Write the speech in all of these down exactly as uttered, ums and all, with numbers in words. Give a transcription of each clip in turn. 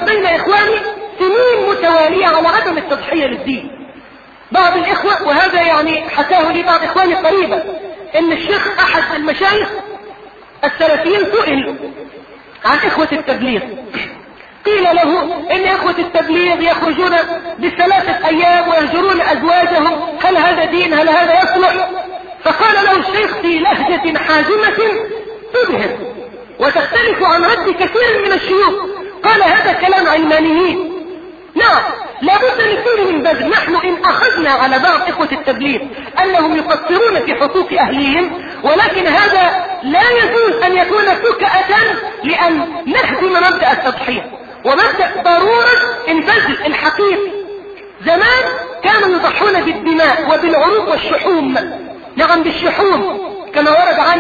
بين إخواني سنين متوالية على عدم التضحية للدين. بعض الإخوة، وهذا يعني حكاه لي بعض إخواني قريبا، إن الشيخ أحد المشايخ السلفيين سئل عن إخوة التبليغ، قيل له إن إخوة التبليغ يخرجون بثلاثة أيام ويهجرون أزواجهم، هل هذا دين؟ هل هذا يصلح؟ فقال له الشيخ في لهجة حازمة تبهر وتختلف عن رد كثير من الشيوخ، قال هذا كلام علمانيين. نعم، لابد لكل من بذل. نحن إن أخذنا على بعض إخوة التبليغ أنهم يقصرون في حقوق أهليهم، ولكن هذا لا يجوز أن يكون فكأة لأن نهدم مبدأ التضحية ومبدأ ضرورة البذل الحقيقي. زمان كانوا يضحون بالدماء وبالعروق والشحوم، نعم بالشحوم، كما ورد عن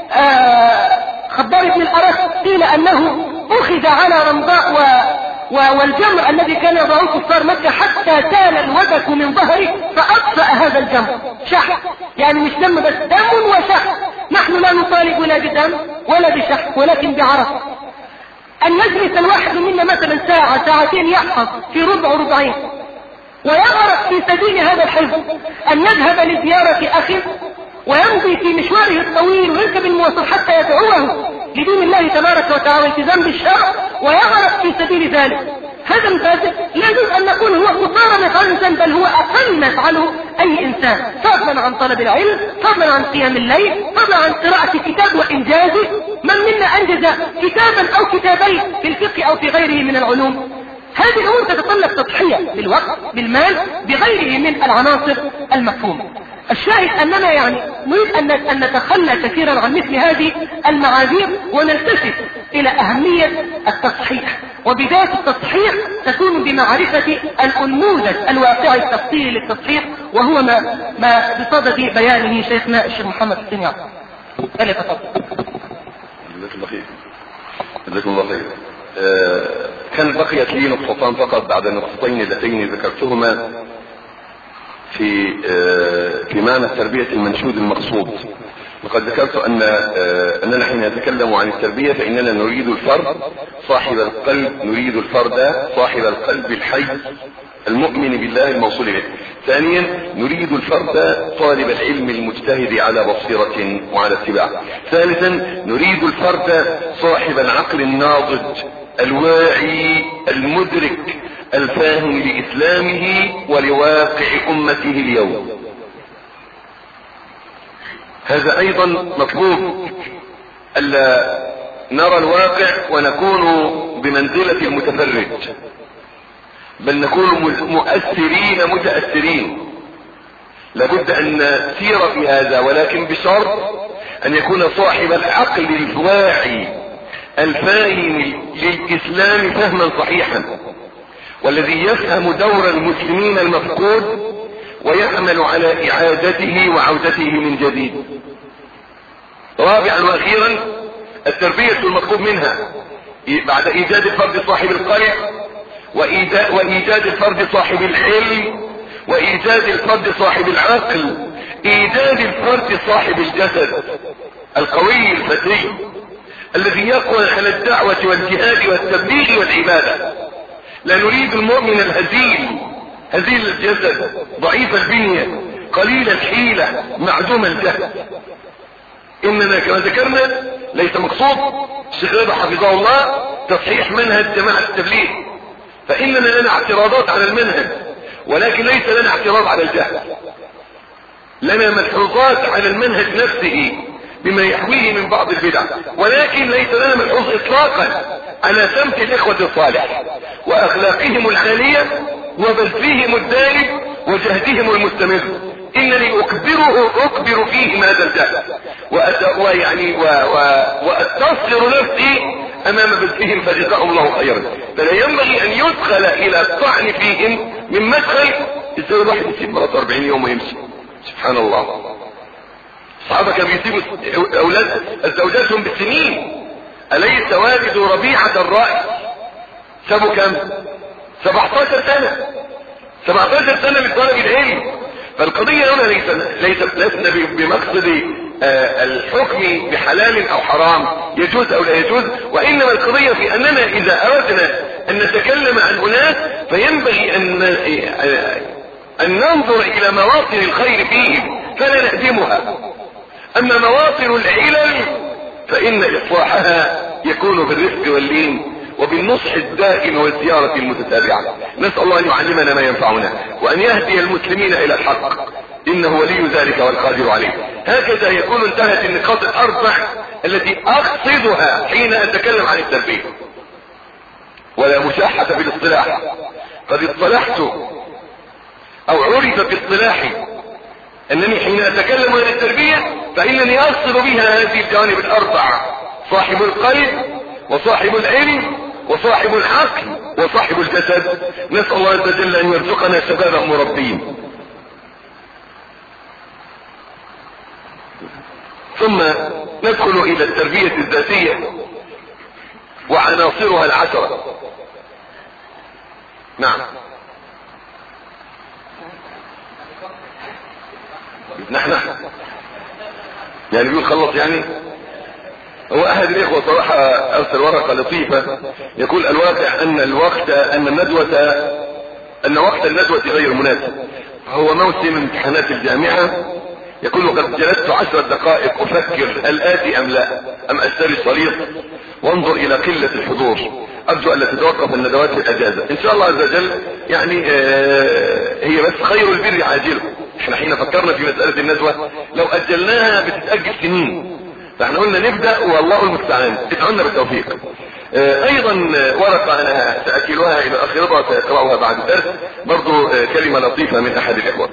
خبار بن الأرس قيل أنه أخذ على رمضاء و والجمع الذي كان يضعه كفار مكة حتى تال الودك من ظهره فأطفأ هذا الجمع. شح يعني مش دم بس، دم وشح. نحن لا نطالب لا بدم ولا بشح ولكن بعرق. أن يجلس الواحد منا مثلا ساعة ساعتين يحفظ في ربع ربعين ويغرق في سبيل هذا الحفظ، أن يذهب لزيارة أخي ويمضي في مشواره الطويل ويركب المواصل حتى يدعوه لدين الله تبارك وتعالى والتزام بالشرع ويغرق في سبيل ذلك. هذا الفاسد لا يجوز أن نقول هو قصارى ما يفعل الإنسان، بل هو أقل ما يفعله أي إنسان، فضلا عن طلب العلم، فضلا عن قيام الليل، فضلا عن قراءة كتاب وإنجازه. من منا أنجز كتابا أو كتابين في الفقه أو في غيره من العلوم؟ هذه الأمور تتطلب تضحية بالوقت بالمال بغيره من العناصر المفهومة. الشاهد أننا يعني نريد أن نتخلى كثيرا عن مثل هذه المعاذير ونلتفت إلى أهمية التصحيح، وبداية التصحيح تكون بمعرفة الأنموذج الواقعي التفصيلي للتصحيح، وهو ما, ما بصدد بيانه شيخنا الشيخ محمد حسين يعقوب. فليتفضل. جزاك الله خير. جزاك الله خير. آه كان بقيت لي نقطتان فقط بعد النقطتين اللتين ذكرتهما في آه في معنى تربية المنشود المقصود. وقد ذكرت أن آه أننا حين نتكلم عن التربية فإننا نريد الفرد صاحب القلب، نريد الفرد صاحب القلب الحي المؤمن بالله الموصول به. ثانيا نريد الفرد طالب العلم المجتهد على بصيرة وعلى اتباع. ثالثا نريد الفرد صاحب العقل الناضج الواعي المدرك الفاهم لإسلامه ولواقع أمته اليوم. هذا أيضا مطلوب، ألا نرى الواقع ونكون بمنزلة المتفرج، بل نكون مؤثرين متأثرين. لابد أن نسير في هذا، ولكن بشرط أن يكون صاحب العقل الواعي الفاهم للإسلام فهما صحيحا، والذي يفهم دور المسلمين المفقود ويعمل على إعادته وعودته من جديد. رابعا وأخيرا التربية المطلوب منها بعد إيجاد الفرد صاحب القلب وإيجاد الفرد صاحب العلم وإيجاد الفرد صاحب العقل، إيجاد الفرد صاحب الجسد القوي الفتي الذي يقوى على الدعوة والجهاد والتبليغ والعبادة. لا نريد المؤمن الهزيل هزيل الجسد ضعيف البنية قليل الحيلة معدوم الجهد. إننا كما ذكرنا ليس مقصود الشيخ رضا حفظه الله تصحيح منهج جماعة التبليغ، فإننا لنا اعتراضات على المنهج، ولكن ليس لنا اعتراض على الجهل. لنا ملحوظات على المنهج نفسه بما يحويه من بعض البدع، ولكن ليس لنا ملحوظ اطلاقا على سمت الاخوة الصالح واخلاقهم العالية وبذلهم الدائم وجهدهم المستمر. انني اكبره اكبر فيهم هذا الجهد ويعني واتصر نفسي امام بذلهم فجزاهم الله خيرا. فلا ينبغي ان يدخل الى الطعن فيهم من مدخل ازاي الواحد يسيب مراته أربعين يوم ويمشي. سبحان الله، الصحابة كانوا يسيبوا اولاد زوجاتهم بالسنين. اليس والد ربيعة الرأي سابوا كم؟ سبعتاشر سنة سبعتاشر سنة من طلب العلم. فالقضية هنا ليس ليس لسنا بمقصد آه الحكم بحلال او حرام يجوز او لا يجوز، وانما القضية في اننا اذا اردنا ان نتكلم عن اناس فينبغي ان ان ننظر الى مواطن الخير فيهم فلا نهدمها. اما مواطن العلل فان اصلاحها يكون بالرفق واللين وبالنصح الدائم والزيارة المتتابعة. نسأل الله ان يعلمنا ما ينفعنا وان يهدي المسلمين الى الحق انه ولي ذلك والقادر عليه. هكذا يكون انتهت النقاط الاربع التي اقصدها حين اتكلم عن التربية. ولا مشاحة في الاصطلاح، قد اصطلحت او عرف باصطلاحي انني حين اتكلم عن التربية فانني اقصد بها هذه الجوانب الاربع: صاحب القلب وصاحب العلم وصاحب العقل وصاحب الجسد. نسأل الله عز وجل ان يرزقنا شبابا مربين. ثم ندخل الى التربية الذاتية وعناصرها العشرة. نعم نحن يعني بيقول خلص يعني. هو احد الاخوة صراحة ارسل ورقة لطيفة يقول الواقع ان الوقت ان الندوة ان وقت الندوة غير مناسب. هو موسم امتحانات الجامعة. يقول قد جلست عشر دقائق افكر هل اتي ام لا ام اشتري الشريط وانظر الى قلة الحضور. ارجو ان لا تتوقف الندوات في الاجازة ان شاء الله عز وجل. يعني آه هي بس خير البر عاجله. احنا حين فكرنا في مسألة الندوة لو اجلناها بتتأجل سنين، فاحنا قلنا نبدأ والله المستعان. ادعونا بالتوفيق. آه ايضا ورقة انا سأكلها الى اخرها سيقرأها بعد الدرس برضو آه كلمة لطيفة من احد الاخوة.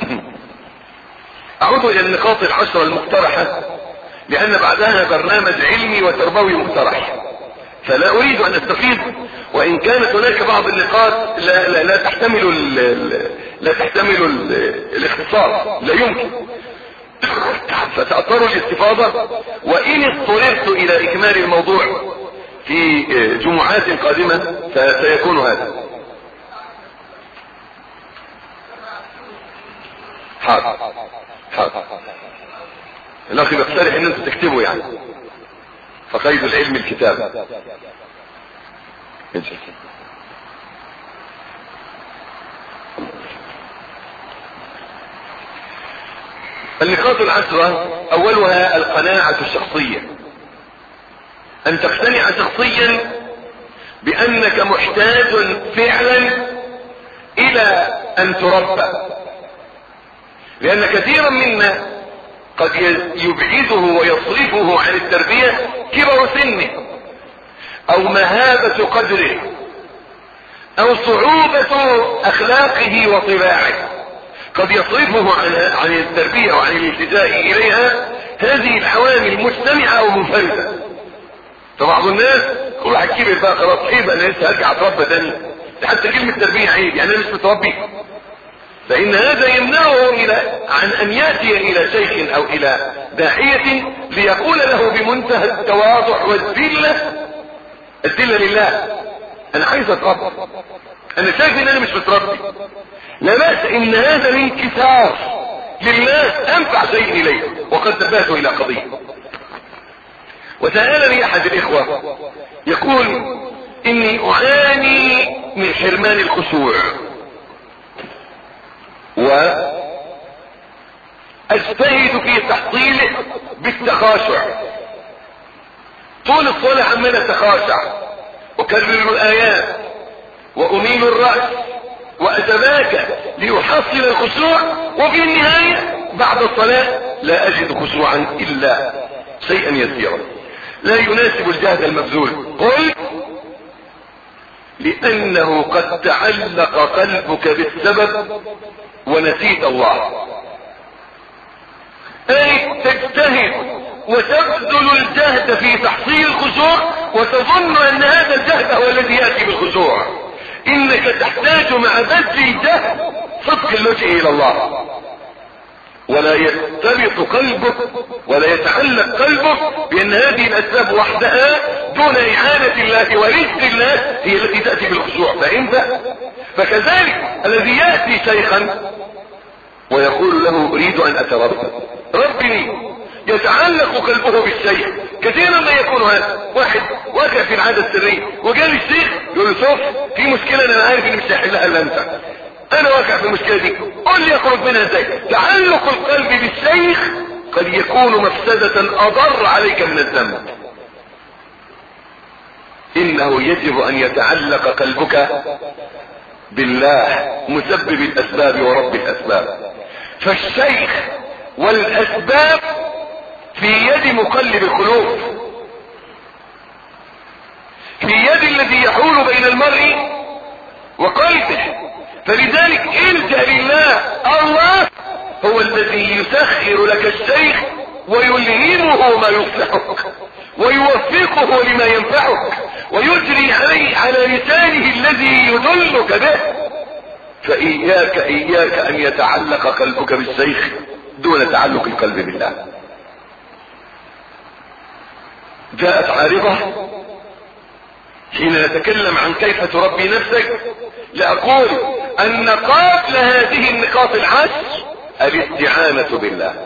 اعود الى النقاط العشرة المقترحة لان بعدها برنامج علمي وتربوي مقترح فلا اريد ان استفيد، وان كانت هناك بعض النقاط لا, لا, لا تحتمل ال لا تحتمل ال الاختصار، لا يمكن، فتأثروا الاستفاضة. وان اضطررت الى اكمال الموضوع في جمعات قادمة فسيكون هذا. حاضر حاضر. الاخي بقترح ان انتوا تكتبوا يعني فقيد العلم الكتاب. النقاط العشرة اولها القناعة الشخصية، ان تقتنع شخصيا بانك محتاج فعلا الى ان تربى، لان كثيرا منا قد يبعده ويصرفه عن التربية كبر سنه او مهابة قدره او صعوبة اخلاقه وطباعه قد يصرفه عن عن التربية وعن الالتجاء اليها هذه العوامل مجتمعة او منفردة. فبعض الناس كل واحد كبر بقى خلاص عيب انا لسه هرجع اتربى تاني، حتى كلمة تربية عيب يعني انا مش متربي، فإن هذا يمنعه إلى عن أن يأتي إلى شيخ أو إلى داعية ليقول له بمنتهى التواضع والذلة الذلة لله أنا عايز أتربى، أنا شايف إن أنا مش متربي، لا بأس إن هذا الانكسار لله أنفع شيء إليه. وقد نبهت إلى قضية وسألني أحد الإخوة يقول إني أعاني من حرمان الخشوع واجتهد في تحصيله بالتخاشع، طول الصلاة عمال اتخاشع اكرر الايات واميل الرأس واتباكى ليحصل الخشوع، وفي النهاية بعد الصلاة لا اجد خشوعا الا شيئا يسيرا لا يناسب الجهد المبذول. قل لانه قد تعلق قلبك بالسبب ونسيت الله، اي تجتهد وتبذل الجهد في تحصيل الخشوع وتظن ان هذا الجهد هو الذي يأتي بالخشوع. انك تحتاج مع بذل الجهد صدق اللجئ الى الله، ولا يرتبط قلبك ولا يتعلق قلبك بان هذه الاسباب وحدها دون اعانة الله ورزق الله هي التي تأتي بالخشوع. فانت فكذلك الذي يأتي شيخا ويقول له اريد ان اتربى ربني، يتعلق قلبه بالشيء. كثيرا ما يكون هذا واحد واقع في العادة السرية وقال الشيخ يقول له شوف في مشكلة انا عارف اني مش هحلها الا انت، انا واقع في المشكلة دي قل لي اخرج منها ازاي. تعلق القلب بالشيخ قد يكون مفسدة اضر عليك من الذنب. انه يجب ان يتعلق قلبك بالله مسبب الاسباب ورب الاسباب. فالشيخ والاسباب في يد مقلب القلوب، في يد الذي يحول بين المرء وقلبه. فلذلك الجأ لله. الله هو الذي يسخر لك الشيخ ويلهمه ما يصلحك ويوفقه لما ينفعك ويجري عليه على لسانه الذي يدلك به. فإياك إياك أن يتعلق قلبك بالشيخ دون تعلق القلب بالله. جاءت عارضة حين نتكلم عن كيف تربي نفسك لأقول أن قبل هذه النقاط العشر الاستعانة بالله.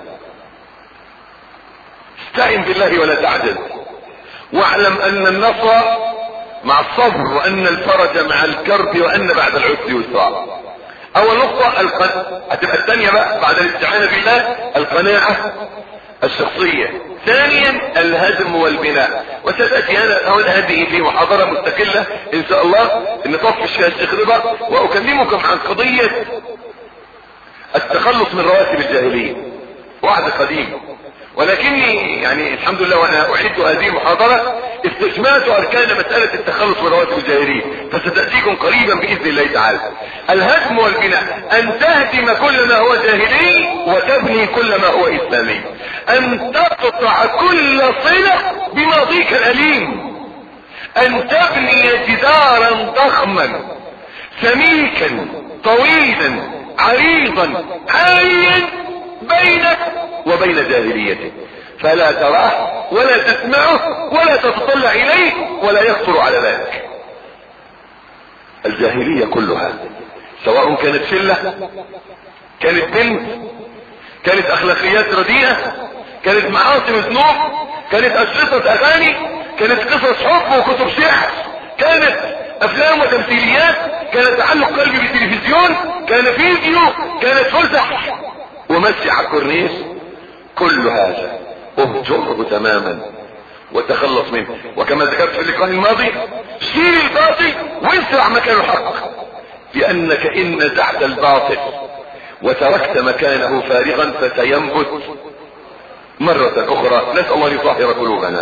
استعن بالله ولا تعجز، واعلم أن النصر مع الصبر وأن الفرج مع الكرب وأن بعد العسر يسرا. أول نقطة القناعة، هتبقى الثانية بقى بعد الاستعانة بالله القناعة الشخصية. ثانيا الهدم والبناء، وستأتي هنا هذه في محاضرة مستقلة إن شاء الله نطفش فيها الشيخ رضا وأكلمكم عن قضية التخلص من رواتب الجاهلية. وعد قديم، ولكني يعني الحمد لله وانا اعد هذه المحاضرة استجمعت اركان مسألة التخلص من رواتب الجاهلية، فستأتيكم قريبا باذن الله تعالى. الهدم والبناء، ان تهدم كل ما هو جاهلي وتبني كل ما هو اسلامي، ان تقطع كل صلة بماضيك الاليم، ان تبني جدارا ضخما سميكا طويلا عريضا عاليا بينك وبين جاهليته، فلا تراه ولا تسمعه ولا تتطلع اليه ولا يخطر على بالك. الجاهلية كلها سواء كانت شلة، كانت بنت، كانت اخلاقيات رديئة، كانت معاصي وذنوب، كانت اشرطة اغاني، كانت قصص حب وكتب شعر، كانت افلام وتمثيليات، كان تعلق قلبي بالتلفزيون، كان فيديو، كانت فسح ومشي على الكورنيش. كل هذا اهجره تماما وتخلص منه. وكما ذكرت في اللقاء الماضي شيل الباطل واسرع مكان الحق، لانك ان نزعت الباطل وتركت مكانه فارغا فسينبت مرة اخرى. نسأل الله يطهر قلوبنا.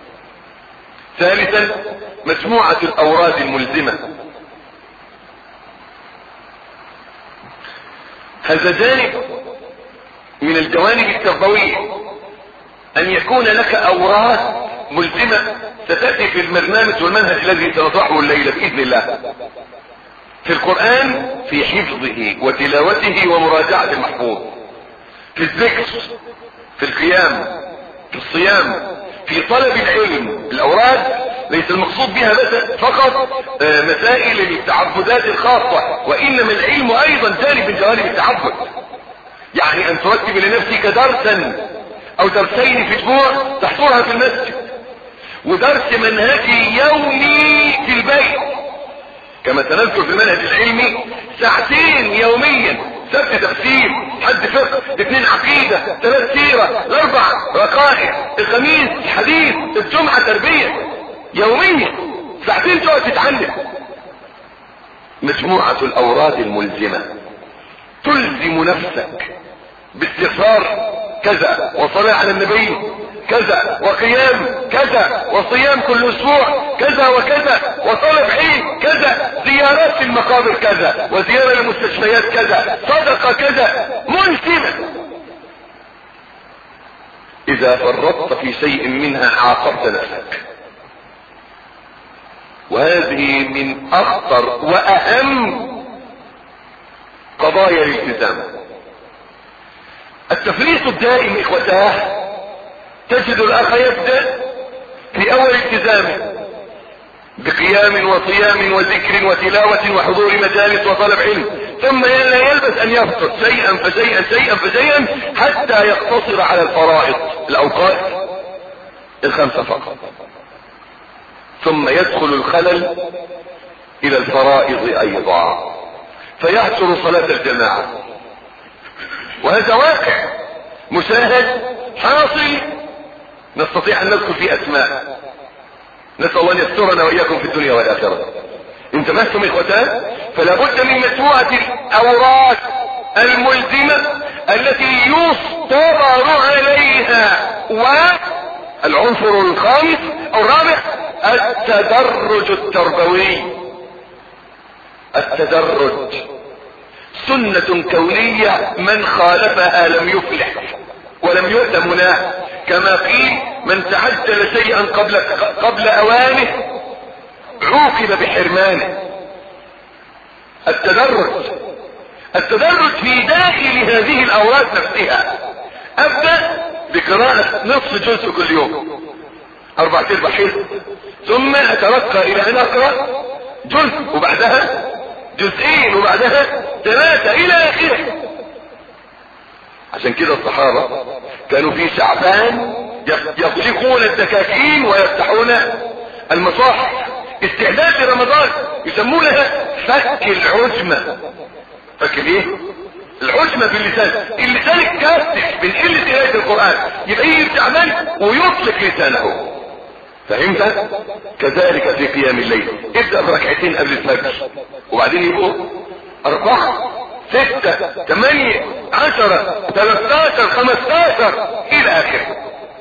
ثالثا مجموعة الاوراد الملزمة. هذا جانب من الجوانب التربوية، ان يكون لك اوراد ملزمة ستأتي في البرنامج والمنهج الذي سنطرحه الليلة بإذن الله. في القرآن في حفظه وتلاوته ومراجعة المحفوظ، في الذكر، في القيام، في الصيام، في طلب العلم. الاوراد ليس المقصود بها بس فقط مسائل التعبدات الخاصة، وانما العلم ايضا جانب من جوانب التعبد. يعني ان ترتب لنفسك درسا او درسين في اسبوع تحضرها في المسجد، ودرس منهجي يومي في البيت كما تنذكر في المنهج العلمي، ساعتين يوميا، سبت تفسير، حد فقه، اثنين عقيدة، ثلاث سيرة، الاربع رقائق، الخميس حديث، الجمعة تربية، يوميا ساعتين تقعد تتعلم. مجموعة الاوراد الملزمة تلزم نفسك باستغفار كذا، وصلاة على النبي كذا، وقيام كذا، وصيام كل اسبوع كذا وكذا، وطلب علم كذا، زيارات في المقابر كذا، وزيارة للمستشفيات كذا، صدقة كذا، ملزمة. اذا فرطت في شيء منها عاقبت نفسك، وهذه من اخطر واهم قضايا الالتزام. التفريط الدائم اخوتاه، تجد الاخ يبدأ في اول التزامه بقيام وصيام وذكر وتلاوة وحضور مجالس وطلب علم، ثم لا يلبث ان يفطر شيئا فشيئا شيئا فشيئا حتى يقتصر على الفرائض الاوقات الخمسة فقط، ثم يدخل الخلل الى الفرائض ايضا فيحصل صلاة الجماعة. وهذا واقع مشاهد حاصل نستطيع ان نذكر فيه اسماء، نسأل الله ان يسترنا واياكم في الدنيا والاخرة. انتبهتم اخوتان؟ فلا بد من مجموعة الاوراق الملزمة التي يصطبر عليها. والعنصر الخامس او الرابع التدرج التربوي. التدرج سنة كونية من خالفها لم يفلح ولم يؤت مناه، كما قيل من تعجل شيئا قبل قبل اوانه عوقب بحرمانه. التدرج التدرج في داخل هذه الاوراق نفسها. ابدأ بقراءة نصف جزء كل يوم اربع ارباع حزب، ثم اترقى الى ان اقرأ جزء وبعدها جزئين وبعدها ثلاثة الى اخره. عشان كده الصحابة كانوا في شعبان يغلقون الدكاكين ويفتحون المصاحف استعداد لرمضان، يسمونها فك العجمة. فك ايه؟ العجمة باللسان. اللسان الكاسح من قلة قراءة القرآن، يبقى يجي شعبان ويطلق لسانه. فهمت؟ كذلك في قيام الليل، ابدأ بركعتين قبل الفجر وبعدين يبقوا اربعة ستة ثمانية عشرة ثلاثة عشر خمسة عشر الى اخره.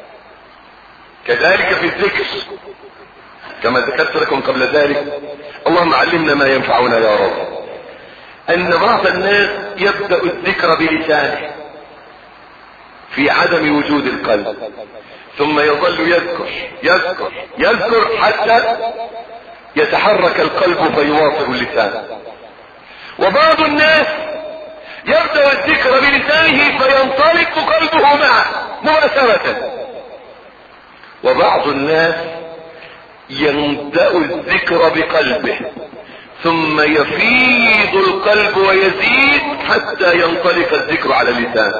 كذلك في الذكر كما ذكرت لكم قبل ذلك. اللهم علمنا ما ينفعنا يا رب. ان بعض الناس يبدأ الذكر بلسانه في عدم وجود القلب، ثم يظل يذكر يذكر يذكر حتى يتحرك القلب فيواصل اللسان. وبعض الناس يبدأ الذكر بلسانه فينطلق قلبه معه مباشرة. وبعض الناس يبدأ الذكر بقلبه ثم يفيض القلب ويزيد حتى ينطلق الذكر على اللسان.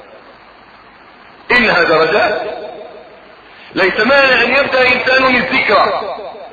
إنها درجات، ليس مانع أن يبدأ إنسان الذكر،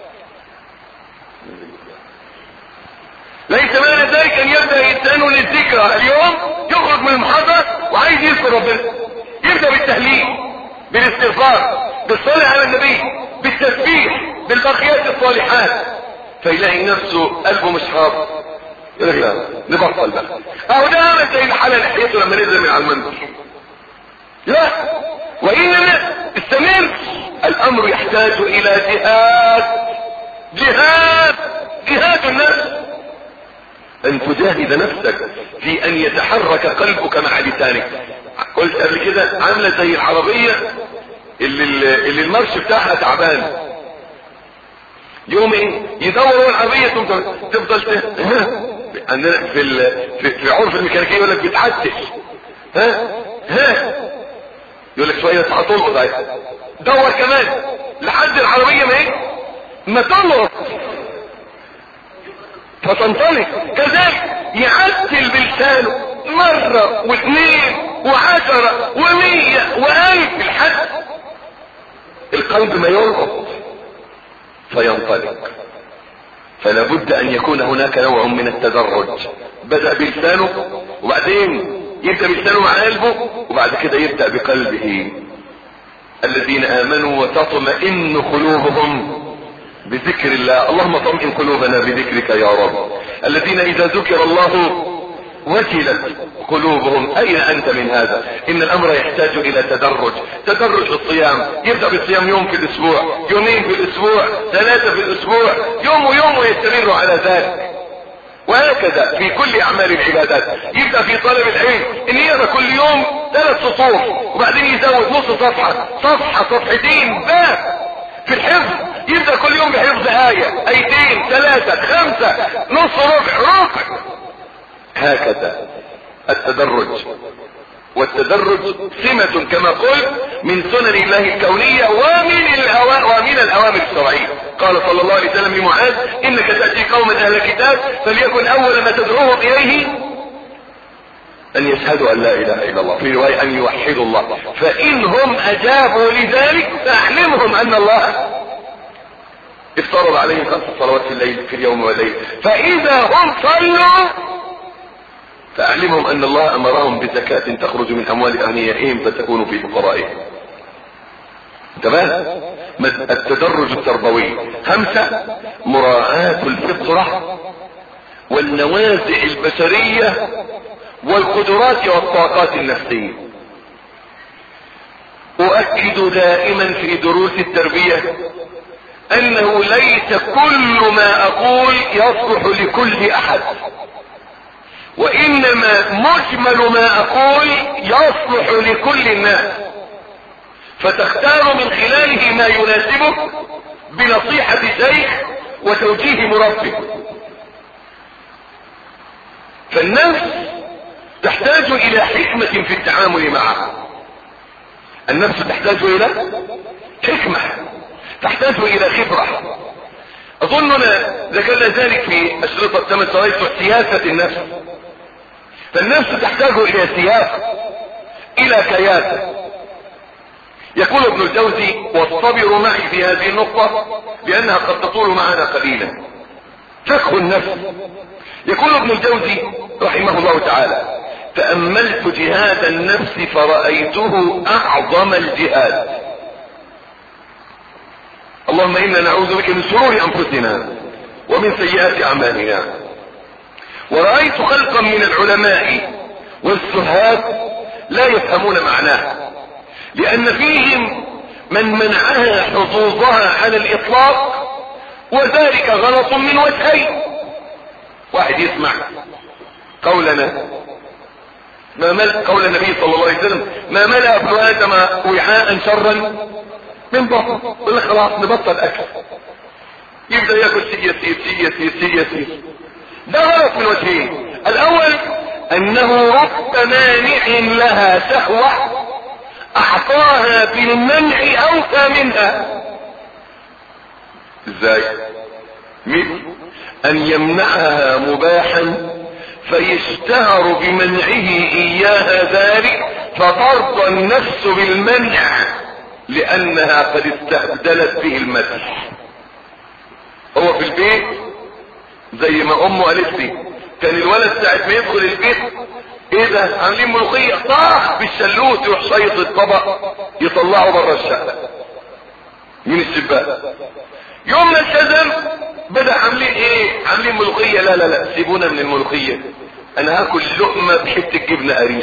ليس معنى ذلك ان يبدأ انسان للذكرى اليوم يخرج من المحاضرة وعايز يذكر ربنا، يبدأ بالتهليل بالاستغفار بالصلاة على النبي بالتسبيح بالباقيات الصالحات، فيلاقي نفسه قلبه مش حاضر. يقول لك لا نبطل بقى، اهو ده عمل زي الحالة ناحيته لما نزل من على المنبر. لا، وانما استمر. الامر يحتاج الى جهاد جهاد جهاد النفس، ان تجاهد نفسك في ان يتحرك قلبك مع لسانك. قلت قبل كده عامله زي العربيه اللي, اللي المرش بتاعها تعبان، يوم ايه يدور العربيه تفضل تفضل عندنا في في, في عرف الميكانيكيه يقول لك بتعتش، ها ها يقول لك شويه هتلقط اهي، دور كمان لحد العربيه ما ايه ما تلقط فتنطلق. كذلك يعدل بلسانه مرة واثنين وعشرة ومية والف الحد القلب ما يلقط فينطلق. فلا بد ان يكون هناك نوع من التدرج، بدأ بلسانه وبعدين يبدأ بلسانه مع قلبه وبعد كده يبدأ بقلبه. الذين امنوا وتطمئن قلوبهم بذكر الله. اللهم طمئن قلوبنا بذكرك يا رب. الذين اذا ذكر الله وجلت قلوبهم. اين انت من هذا؟ ان الامر يحتاج الى تدرج. تدرج في الصيام، يبدأ بالصيام يوم في الاسبوع، يومين في الاسبوع، ثلاثة في الاسبوع، يوم ويوم ويستمر على ذلك. وهكذا في كل اعمال العبادات. يبدأ في طلب العلم ان يقرأ كل يوم ثلاث سطور وبعدين يزود نص صفحة صفحة صفحتين باب. في الحفظ يبدأ كل يوم بحفظ آية ايتين ثلاثة خمسة نص ربع ربع. هكذا التدرج. والتدرج سمة كما قلت من سنن الله الكونية ومن الأوامر, ومن الأوامر الشرعية. قال صلى الله عليه وسلم لمعاذ إنك تأتي قوما أهل الكتاب فليكن أول ما تدعوهم إليه أن يشهدوا أن لا إله إلا الله، في رواية أن يوحدوا الله، فإنهم أجابوا لذلك فأعلمهم أن الله افترض عليهم خمس صلوات في الليل في اليوم والليل، فإذا هم صلوا فأعلمهم أن الله أمرهم بزكاة تخرج من أموال أغنيائهم فتكون في فقرائهم. تمام. التدرج التربوي. خمسة، مراعاة الفطرة والنوازع البشرية والقدرات والطاقات النفسية. أؤكد دائما في دروس التربية أنه ليس كل ما أقول يصلح لكل أحد، وإنما مجمل ما أقول يصلح لكل الناس، فتختار من خلاله ما يناسبك بنصيحة شيخ وتوجيه مربي. فالنفس تحتاج إلى حكمة في التعامل معها. النفس تحتاج إلى حكمة، تحتاج إلى خبرة. أظننا ذكرنا ذلك في أشرطة ثمان سوائل سياسة النفس. فالنفس تحتاج إلى سياسة، إلى كياسة. يقول ابن الجوزي واصطبروا معي في هذه النقطة لأنها قد تطول معنا قليلا. فقه النفس. يقول ابن الجوزي رحمه الله تعالى تأملت جهاد النفس فرأيته أعظم الجهاد. اللهم إنا نعوذ بك من شرور أنفسنا ومن سيئات أعمالنا. ورأيت خلقا من العلماء والزهاد لا يفهمون معناه، لأن فيهم من منعها حظوظها على الإطلاق، وذلك غلط من وجهين. واحد يسمع قولنا ما مل قول النبي صلى الله عليه وسلم ما ملأ ابن آدم وعاء شرا من بطن، يقول لك خلاص نبطل أكل، يبدأ يأكل شيء يسير شيء يسير شيء يسير. ده غلط من وجهين. الأول أنه رب مانع لها شهوة أعطاها بالمنع أوفى منها. ازاي؟ مثل أن يمنعها مباحا فيشتهر بمنعه إياها ذلك فترضى النفس بالمنع لأنها قد استبدلت به المدح. هو في البيت زي ما أمه قالت لي كان الولد ساعة ما يدخل البيت ايه ده عاملين ملوخية طاح بالشلوت يروح شيط الطبق يطلعه بره الشقة من الشباك. يوم ما التزم بدأ عاملين ايه عاملين ملوخية، لا لا لا سيبونا من الملوخية، انا هاكل لقمة بحتة جبنة قريش.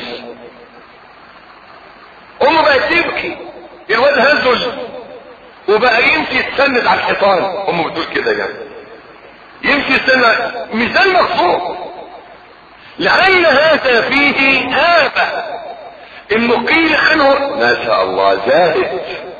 امه بقت تبكي، الواد هزل وبقى يمشي يتسند على الحيطان. امه بتقول كده يعني يمشي يتسند، مثال مقصود لعل هذا فيه آبة انه قيل عنه ما شاء الله زاهد،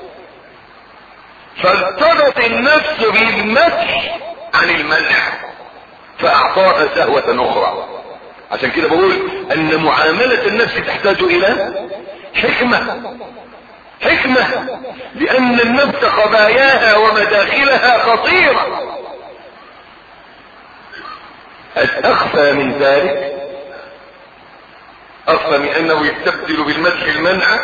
فارتبط النفس بالمدح عن المنع فاعطاها شهوة اخرى. عشان كده بقول ان معاملة النفس تحتاج الى حكمة حكمة لان النفس خباياها ومداخلها خطيرة. الاخفى من ذلك اخفى من انه يستبدل بالمدح المنع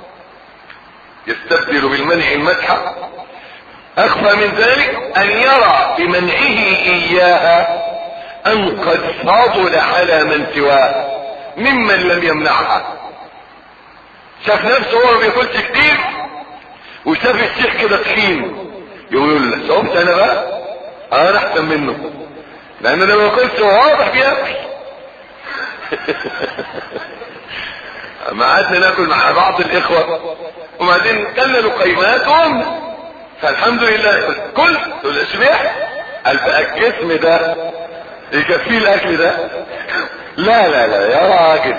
يستبدل بالمنع المدح اخفى من ذلك ان يرى بمنعه اياها ان قد فضل على من سواه ممن لم يمنعها. شاف نفسه هو ما بياكلش كتير وشاف الشيخ كده تخين يقول له شفت انا بقى انا احسن منه لان انا ما باكلش واضح بياكل. ما قعدنا ناكل مع بعض الاخوة وبعدين كلنا لقيمات وقمنا فالحمد لله كل تقول اشبح قال بقى الجسم ده يكفيه الاكل ده؟ لا لا لا يا راجل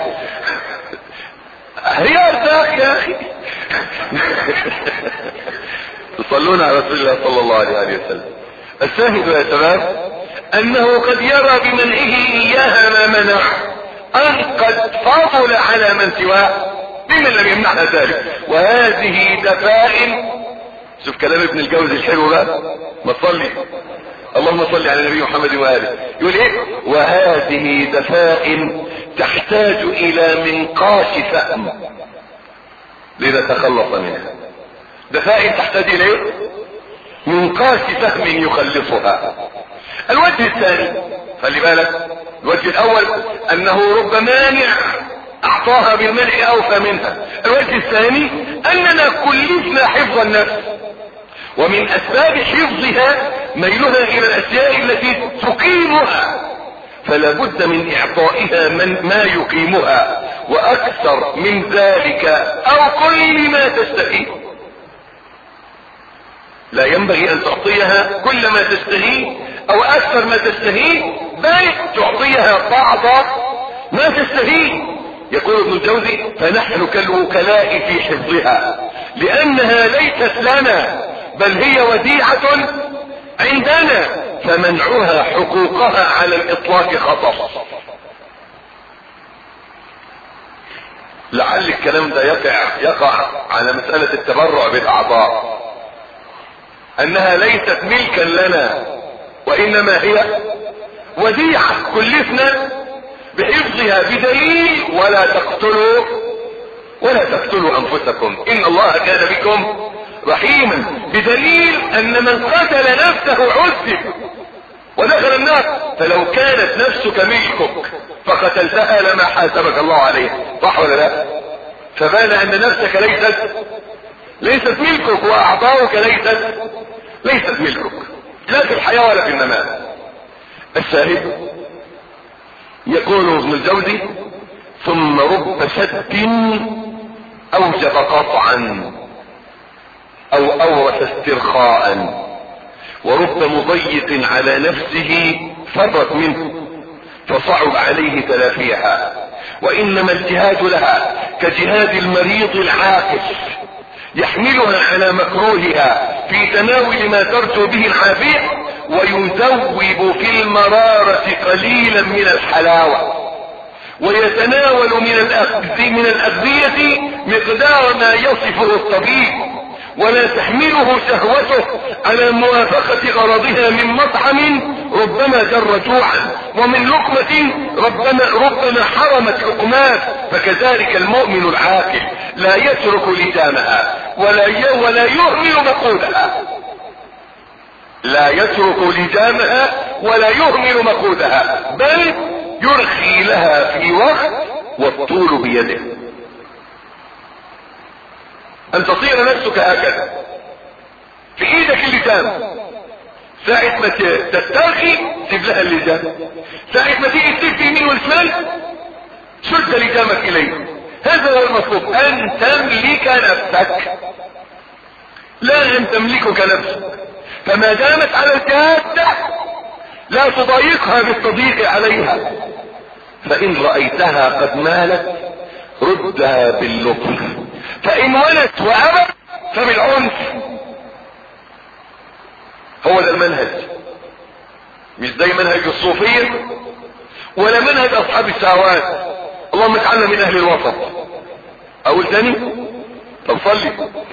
هي ارزاق يا اخي. تصلون على رسول الله صلى الله عليه وسلم. الشاهد يا شباب انه قد يرى بمنعه اياها ما منع ان قد فضل على من سواه ممن لم يمنعها ذلك. وهذه دفائن، شوف كلام ابن الجوزي الحلو بقى، ما تصلي اللهم صل على النبي محمد وآله، يقول ايه؟ وهذه دفائن تحتاج الى منقاش فهم لنتخلص منها. دفائن تحتاج الى ايه؟ منقاش فهم يخلصها. الوجه الثاني، خلي بالك، الوجه الاول انه رب مانع اعطاها بالمنع اوفى منها. الوجه الثاني اننا كلفنا حفظ النفس، ومن اسباب حفظها ميلها الى الاشياء التي تقيمها، فلا بد من اعطائها من ما يقيمها واكثر من ذلك او كل ما تشتهي. لا ينبغي ان تعطيها كل ما تشتهي او اكثر ما تشتهي، بل تعطيها بعض ما تشتهي. يقول ابن الجوزي فنحن كالوكلاء في حفظها، لانها ليست لنا بل هي وديعة عندنا، فمنعها حقوقها على الاطلاق خطر. لعل الكلام ده يقع يقع على مسألة التبرع بالاعضاء، انها ليست ملكا لنا وانما هي وديعة كلفنا بحفظها بدليل ولا تقتلوا ولا تقتلوا انفسكم ان الله كان بكم رحيما، بدليل ان من قتل نفسه عذب ودخل النار. فلو كانت نفسك ملكك فقتلتها لما حاسبك الله عليها، صح ولا لا؟ فبان ان نفسك ليست ليست ملكك واعضاؤك ليست ليست ملكك، لا في الحياة ولا في النماء. الشاهد يقول ابن الجوزي ثم رب شد اوجب قطعا او اورث استرخاء، ورب مضيق على نفسه فرت منه فصعب عليه تلافيها. وانما الجهاد لها كجهاد المريض العاكس، يحملها على مكروهها في تناول ما ترجو به العافية، ويذوب في المرارة قليلا من الحلاوة، ويتناول من الأغذية من الأغذية مقدار ما يصفه الطبيب، ولا تحمله شهوته على موافقة غرضها من مطعم ربما جر جوعا، ومن لقمة ربما ربما حرمت لقمات. فكذلك المؤمن العاقل لا يترك لجامها ولا ولا يهمل مقودها، لا يترك لجامها ولا يهمل مقودها، بل يرخي لها في وقت والطول بيده. ان تصير نفسك هكذا في ايدك اللجام، ساعة ما تسترخي سيب لها اللجام، ساعة ما تيجي تسيب في يمين والشمال شد لجامك اليه. هذا هو المطلوب، ان تملك نفسك لا ان تملكك نفسك. فما دامت على الجادة لا تضايقها بالتضييق عليها، فان رأيتها قد مالت ردها باللطف، فان ولت وابت فبالعنف. هو ده المنهج، مش زي منهج الصوفية ولا منهج اصحاب الشهوات. اللهم اجعلنا من اهل الوسط. اقول تاني؟ طب صلي.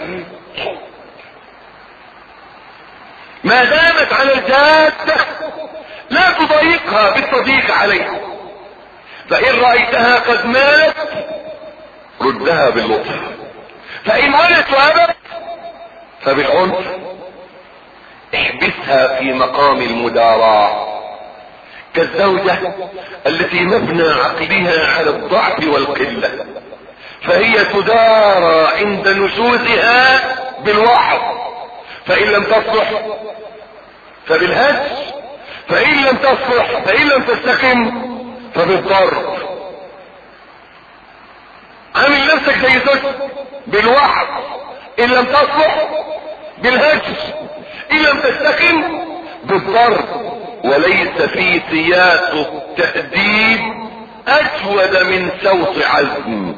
ما دامت على الجادة لا تضايقها بالتضييق عليها، فان رأيتها قد مالت ردها باللطف، فان ولت وابت فبالعنف. احبسها في مقام المداراة كالزوجة التي مبنى عقلها على الضعف والقلة، فهي تدارى عند نشوزها بالوعظ، فان لم تصلح فبالهجر، فان لم تصلح فان لم تستقم فبالضرب. عامل نفسك زي زوج بالوعظ، ان لم تصلح بالهجر، ان لم تستقم بالضرب. وليس في سياق التأديب اجود من سوط عزم.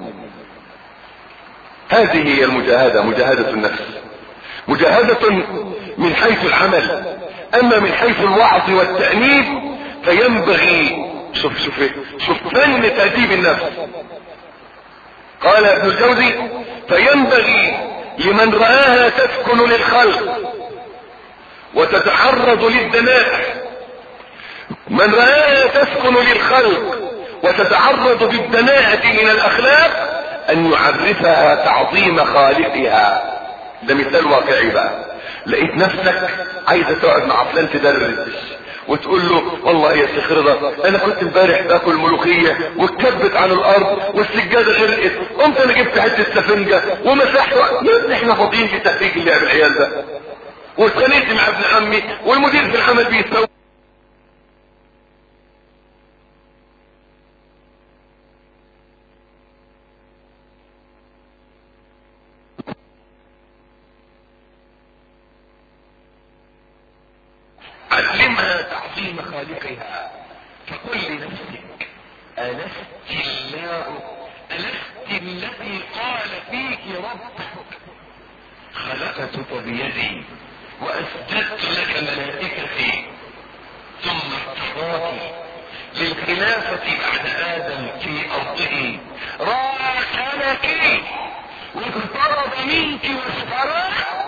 هذه هي المجاهدة، مجاهدة النفس، مجاهدة من حيث العمل. اما من حيث الوعظ والتأنيب فينبغي، شوف شوف شوف فن تأديب النفس. قال ابن الجوزي فينبغي لمن رآها تسكن للخلق وتتعرض للدناء، من رآها تسكن للخلق وتتعرض بالدناءة من الأخلاق أن يعرفها تعظيم خالقها. ده مثال واقعي بقى. لقيت نفسك عايزة تقعد مع فلان تدرس وتقول له والله يا شيخ رضا انا كنت امبارح باكل ملوخيه واتكبت على الارض والسجاده غرقت، قمت انا جبت حته سفنجه ومسحت. يا احنا فاضيين في تهريج اللعب العيال ده، واتخانقت مع ابن عمي والمدير في العمل بيسوي. علمها تعظيم خالقها. فقل لنفسك ألست الله ألست الذي قال فيك ربك خلقتك بيدي وأسجدت لك ملائكتي ثم اصطفاك للخلافة بعد آدم في أرضه، راحلك واقترب منك واصطفاك.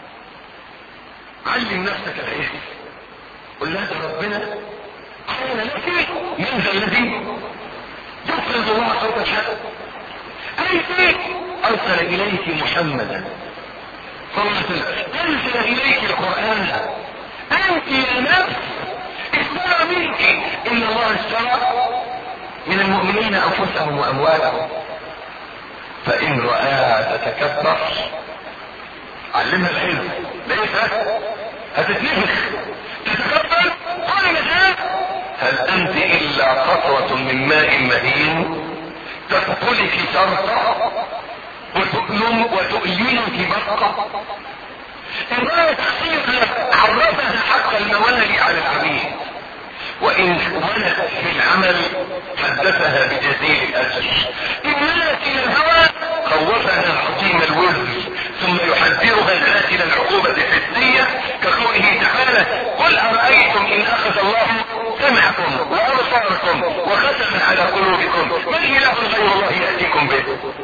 علم نفسك العلم. قل لها ربنا قال لك من ذا الذي يقرض الله قرضا حسنا؟ أنت أرسل إليك محمدا صلى الله عليه وسلم، أرسل إليك القرآن. أنت يا نفس اشترى منك إن الله اشترى من المؤمنين أنفسهم وأموالهم. فإن رآها تتكبر علمها العلم. ليس هتتنفخ تتكبر. قال لها هل أنت إلا قطرة من ماء مهين تثقلك شرطا وتؤلم وتؤلمك برقا. امرأة تقصير عرفها حق الموالي على العبيد، وإن ولت في العمل حدثها بجزيل الأجر. إن ملت إلى الهوى خوفها عظيم الوزن ثم يحذرها غاسل العقوبة الحسية كقوله تعالى قل أرأيتم إن أخذ الله سمعكم وأبصاركم وختم على قلوبكم من إله غير الله يأتيكم به.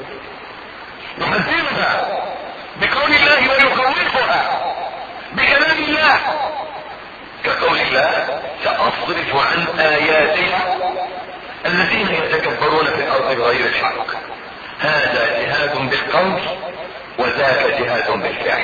يحذرها بقول الله ويخوفها بكلام الله كقول الله سأصرف عن آياتي الذين يتكبرون في الأرض بغير الحق. هذا جهاد بالقول وذاك جهاد بالفعل.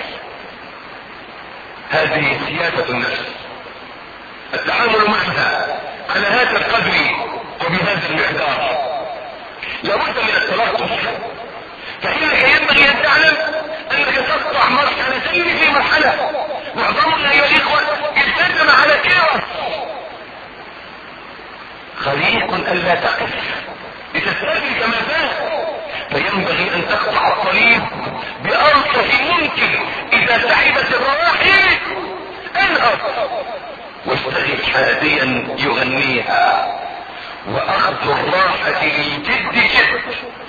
هذه سياسة النفس، التعامل معها على هذا القدر وبهذا المقدار. لابد من التلطف، فإنك ينبغي أن تعلم أنك تقطع مرحلتين في مرحلة. معظمنا أيها الإخوة التزم على كيرس خليق ألا تقف لتستدرك ما فات. فينبغي أن تقطع الطريق بأرصف ممكن. إذا تعبت الرواحل انهض واستغل حاديا يغنيها. وأخذ الراحة للجد جد.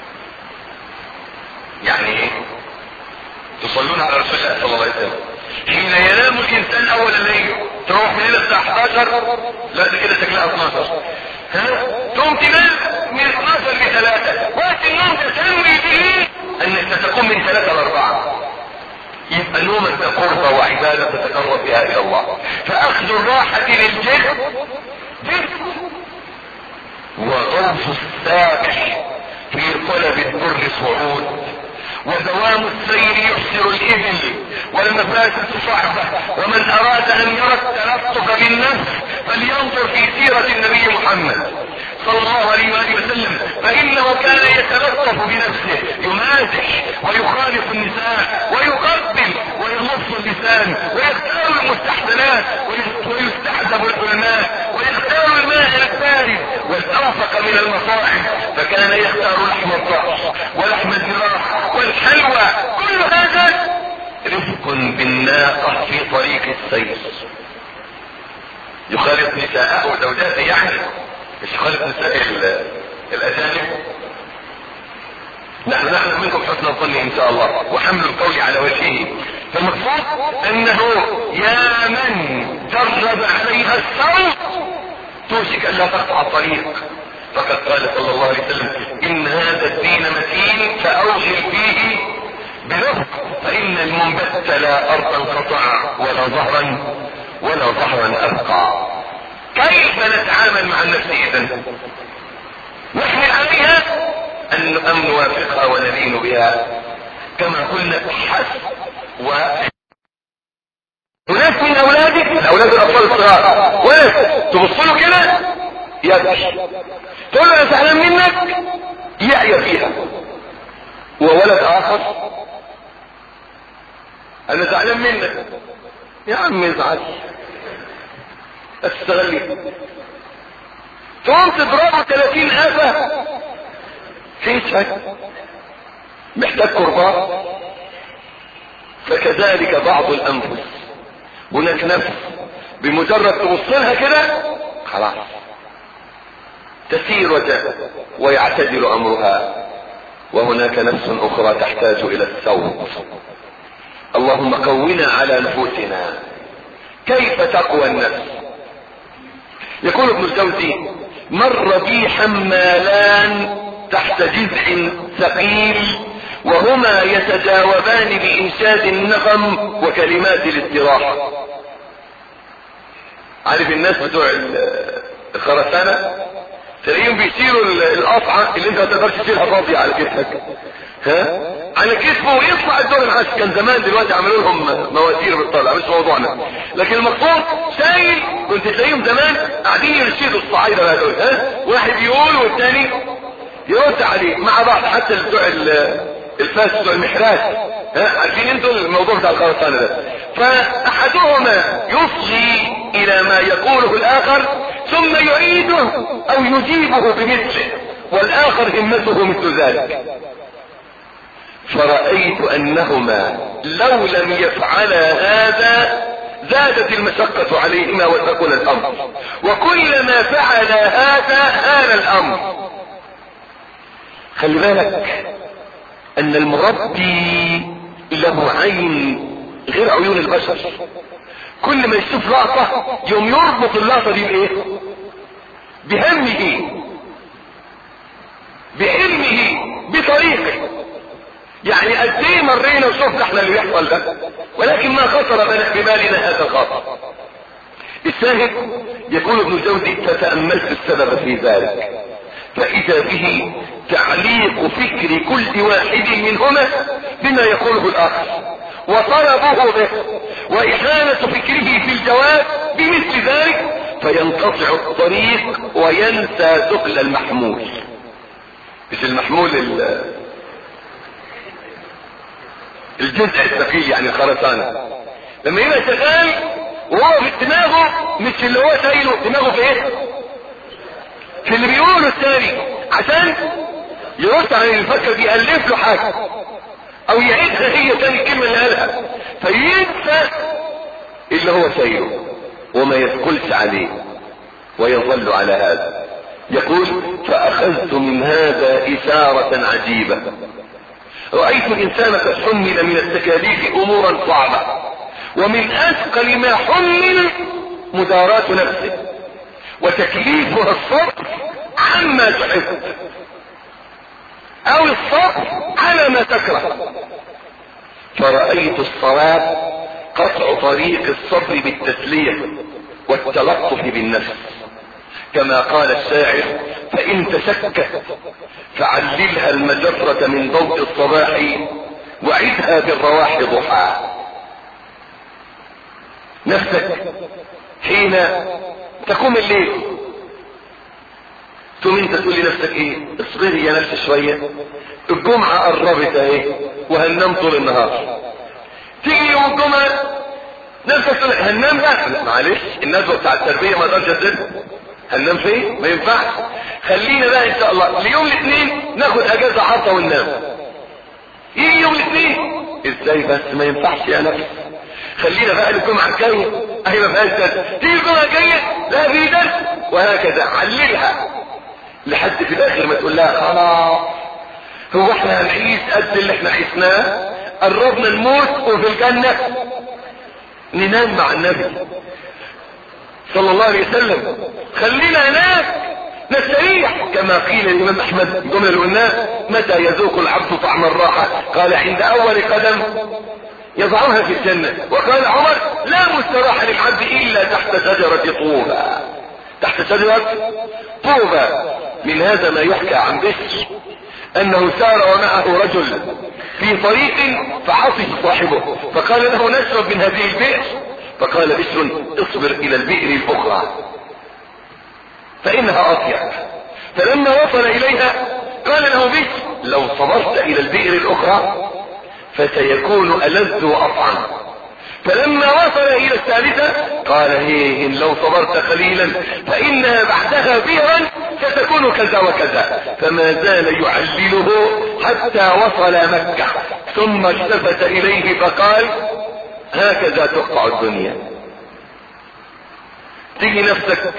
يعني ايه؟ تصلون على رسول الله صلى الله عليه وسلم حين ينام الانسان اول الليل تروح من هنا الساعه احداشر، لا ده كده شكلها اتناشر، ها تقوم تنام من اتناشر ل ثلاثة. وقت النوم تسوي به انك تقوم من ثلاثة ل أربعة. يبقى نومك ده قربة وعبادة تتقرب بها الى الله. فاخذ الراحة للجسم وغوص السابح في طلب البر صعود. ودوام السير يحسر الإبل والمفاسد صعبة. ومن أراد أن يرى التلطف بالنفس فلينظر في سيرة النبي محمد صلى الله عليه وآله وسلم، فإنه كان يتلطف بنفسه، يمازح ويخالف النساء ويقبل ويمص اللسان ويختار المستحسنات ويستحسب العلماء ويختار الماء البارد والأرفق من المصاعب. فكان يختار لحم الضأن ولحم الجراح والحلوى. كل هذا رفق بالناقة في طريق السير. يخالف نساءه وزوجاته، يعني مش يخالف نساء الأجانب. نحن نعلم منكم حسن الظن ان شاء الله وحمل القول على وجهه. فالمقصود انه يا من جرب عليها الصوت توشك ان لا تقطع الطريق. فقد قال صلى الله عليه وسلم ان هذا الدين متين فإن المنبت لا أرضا قطع ولا ظهرا ولا ظهرا أبقى. كيف نتعامل مع النفس إذن؟ نحمل عليها أن نوافقها ونلين بها كما قلنا حسب. و هناك من أولادك، الأولاد الأطفال الصغار، ولد تبص له كده يبكي، تقول له أنا زعلان منك يعيا فيها. وولد آخر أنا زعلان منك، يا عم ازعل استغلي، تقوم تضربه ثلاثين آفة في شك محتاج قربان. فكذلك بعض الأنفس، هناك نفس بمجرد توصلها كده خلاص تسير ويعتدل أمرها، وهناك نفس أخرى تحتاج إلى الثوب. اللهم قونا على نفوسنا. كيف تقوى النفس؟ يقول ابن الجوزي: مر بي حمالان تحت جذع ثقيل وهما يتجاوبان بإنشاد النغم وكلمات الاستراحة. عارف الناس بتوع الخرسانة تلاقيهم بيشيلوا القطعة اللي انت ما تقدرش تشيلها فاضية على كتفك، ها على كتفه ويطلع الدور العاشر. كان زمان، دلوقتي عملوا لهم مواسير بالطلع، مش موضوعنا، لكن المقصود شايل. كنت تلاقيهم زمان قاعدين يرشدوا الصعايدة بقى دول، ها واحد يقول والثاني يرد عليه مع بعض، حتى بتوع الفاس بتوع المحراس، ها عارفين انتوا الموضوع بتاع الخرسانة ده. فاحدهما يصغي الى ما يقوله الاخر ثم يعيده او يجيبه بمثله، والاخر همته مثل ذلك. فرأيت انهما لو لم يفعلا هذا زادت المشقة عليهما وثقل الامر، وكلما فعلا هذا هان الامر. خلي بالك ان المربي له عين غير عيون البشر. كل ما يشوف لقطة يوم يربط اللقطة دي بايه؟ بهمه، بعلمه، بطريقه. يعني قد ايه مرينا وشفنا احنا اللي بيحصل ده، ولكن ما خطر ببالنا هذا الخطر. الشاهد يقول ابن الجوزي: فتأملت السبب في ذلك فإذا به تعليق فكر كل واحد منهما بما يقوله الآخر، وطلبه به، وإحالة فكره في الجواب بمثل ذلك، فينقطع الطريق وينسى ثقل المحمول. مش المحمول الجزء الثقيل، يعني الخرسانة لما يبقى شغال وهو في دماغه مش اللي هو شايله، دماغه في ايه؟ في اللي بيقوله الثاني، عشان يرد على الفكر بيألف له حاجة او يعيدها هي ثاني الكلمة اللي قالها، فينسى اللي هو شايله وما يثقلش عليه ويظل على هذا. يقول: فأخذت من هذا إثارة عجيبة. رأيت الإنسان قد حمل من التكاليف أمورا صعبة، ومن أثقل ما حمل مداراة نفسه وتكليفها الصبر عما تحب أو الصبر على ما تكره. فرأيت الصواب قطع طريق الصبر بالتسلية والتلطف بالنفس، كما قال الشاعر: فإن تسكت فعللها المجرة من ضوء الصباح وعدها بالرواح ضحى. نفسك حين تقوم الليل ثم انت تقول لنفسك ايه؟ اصبري يا نفس شوية، الجمعة قربت اهي وهننام طول النهار. تيجي يوم الجمعة نفسك تقول هننام بقى، لا معلش الندوة بتاع التربية ما اقدرش ازيدها، هننام فين؟ ما ينفعش، خلينا بقى ان شاء الله ليوم الاثنين ناخد اجازة عطا وننام. يجي يوم الاثنين ازاي بس؟ ما ينفعش يا نفس، خلينا بقى الجمعة الجاية اهي ما فيهاش درس، تيجي الجمعة الجاية لا في درس، وهكذا. عللها لحد في الاخر ما تقول لها خلاص هو احنا هنعيش قد اللي احنا عشناه، قربنا نموت وفي الجنة ننام مع النبي صلى الله عليه وسلم، خلينا هناك نستريح. كما قيل الامام احمد الجمله اللي قلناها: متى يذوق العبد طعم الراحه؟ قال: عند اول قدم يضعها في الجنه. وقال عمر: لا مستراح للعبد الا تحت شجره طوبى. تحت شجره طوبى. من هذا ما يحكى عن بشر انه سار ومعه رجل في طريق فعطش صاحبه، فقال له: نشرب من هذه البئر. فقال بشر: اصبر الى البئر الاخرى فانها اطيب. فلما وصل اليها قال له بشر: لو صبرت الى البئر الاخرى فسيكون ألذ واطعم. فلما وصل الى الثالثة قال: هيه لو صبرت قليلا فانها بعدها بئرا ستكون كذا وكذا. فما زال يعلله حتى وصل مكة، ثم التفت اليه فقال: هكذا تقطع الدنيا. تيجي نفسك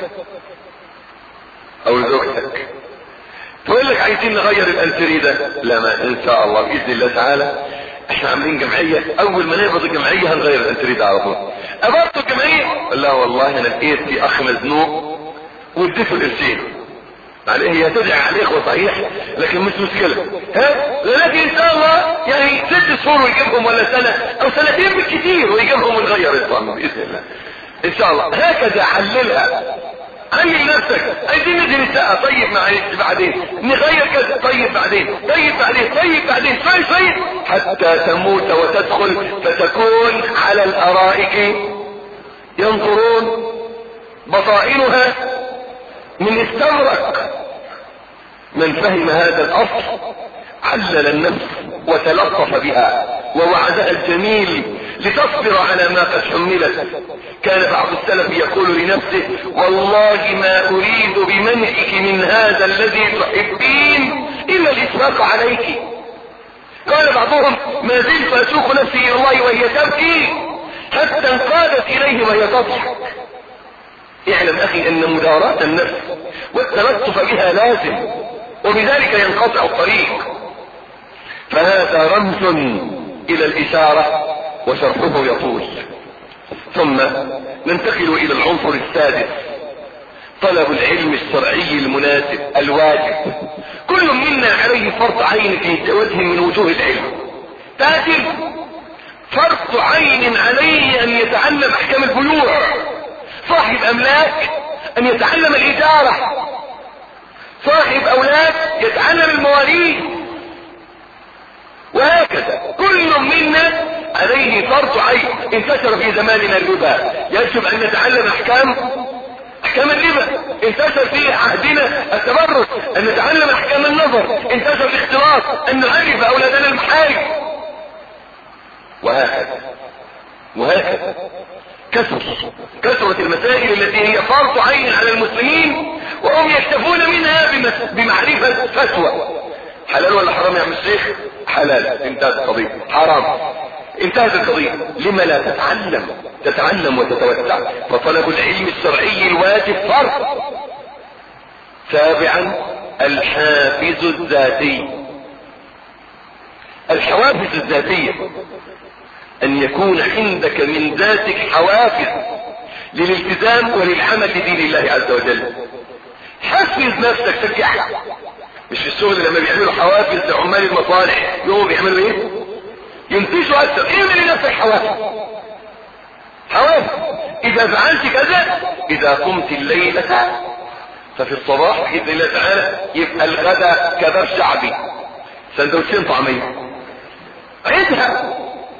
او زوجتك تقول لك: عايزين نغير الانتري ده. لا، ما ان شاء الله باذن الله تعالى احنا عاملين جمعية، اول ما نقبض الجمعية هنغير الانتري ده على طول. قبضتوا الجمعية؟ لا والله انا لقيت في اخ مزنوق واديته القرشين. يعني هي تدعي على الاخوة صحيح، لكن مش مشكلة. ها لكن ان شاء الله يعني ست شهور ويجيبهم، ولا سنة او سنتين بالكثير ويجيبهم ونغير الظن باذن الله ان شاء الله. هكذا حللها. علم نفسك: عايزين نجي نسقى، طيب معلش بعدين نغير كذا، طيب بعدين، طيب بعدين، طيب بعدين، شوي شوي حتى تموت وتدخل فتكون على الارائك ينظرون بطائنها من استبرق. من فهم هذا الاصل علل النفس وتلطف بها ووعدها الجميل لتصبر على ما قد حملت. كان بعض السلف يقول لنفسه: والله ما اريد بمنعك من هذا الذي تحبين الا الاشفاق عليك. قال بعضهم: ما زلت اسوق نفسي الى الله وهي تبكي حتى انقادت اليه وهي تضحك. اعلم اخي ان مداراة النفس والتلطف بها لازم، وبذلك ينقطع الطريق. فهذا رمز الى الاشارة وشرحه يطول. ثم ننتقل الى العنصر السادس: طلب العلم الشرعي المناسب الواجب. كل منا عليه فرض عين في وجه من وجوه العلم. تاجر فرض عين عليه ان يتعلم احكام البيوع. صاحب املاك ان يتعلم الادارة. صاحب اولاد يتعلم المواريث، وهكذا كل منا عليه فرض عين. انتشر في زماننا الربا، يجب ان نتعلم احكام احكام الربا. انتشر في عهدنا التبرج، ان نتعلم احكام النظر. انتشر الاختلاط، ان نعرف اولادنا المحارم، وهكذا وهكذا. كثر كثرة المسائل التي هي فرض عين على المسلمين وهم يكتفون منها بمعرفة فتوى. حلال ولا حرام يا عم الشيخ؟ حلال، انتهت القضية. حرام، انتهت القضية. لما لا تتعلم تتعلم وتتوسع؟ فطلب العلم الشرعي الواجب فرض. سابعا: الحافز الذاتي. الحوافز الذاتية ان يكون عندك من ذاتك حوافز للالتزام وللعمل لدين الله عز وجل. حفز نفسك، شجعها. مش في الشغل لما بيعملوا حوافز لعمال المصالح يوم بيعملوا ايه؟ ينتجوا اكثر. اعمل لنفسك حوافز. حوافز: اذا فعلت كذا، اذا قمت الليلة ففي الصباح باذن الله تعالى يبقى الغداء كباب شعبي، سندوتشين طعمية. عيدها.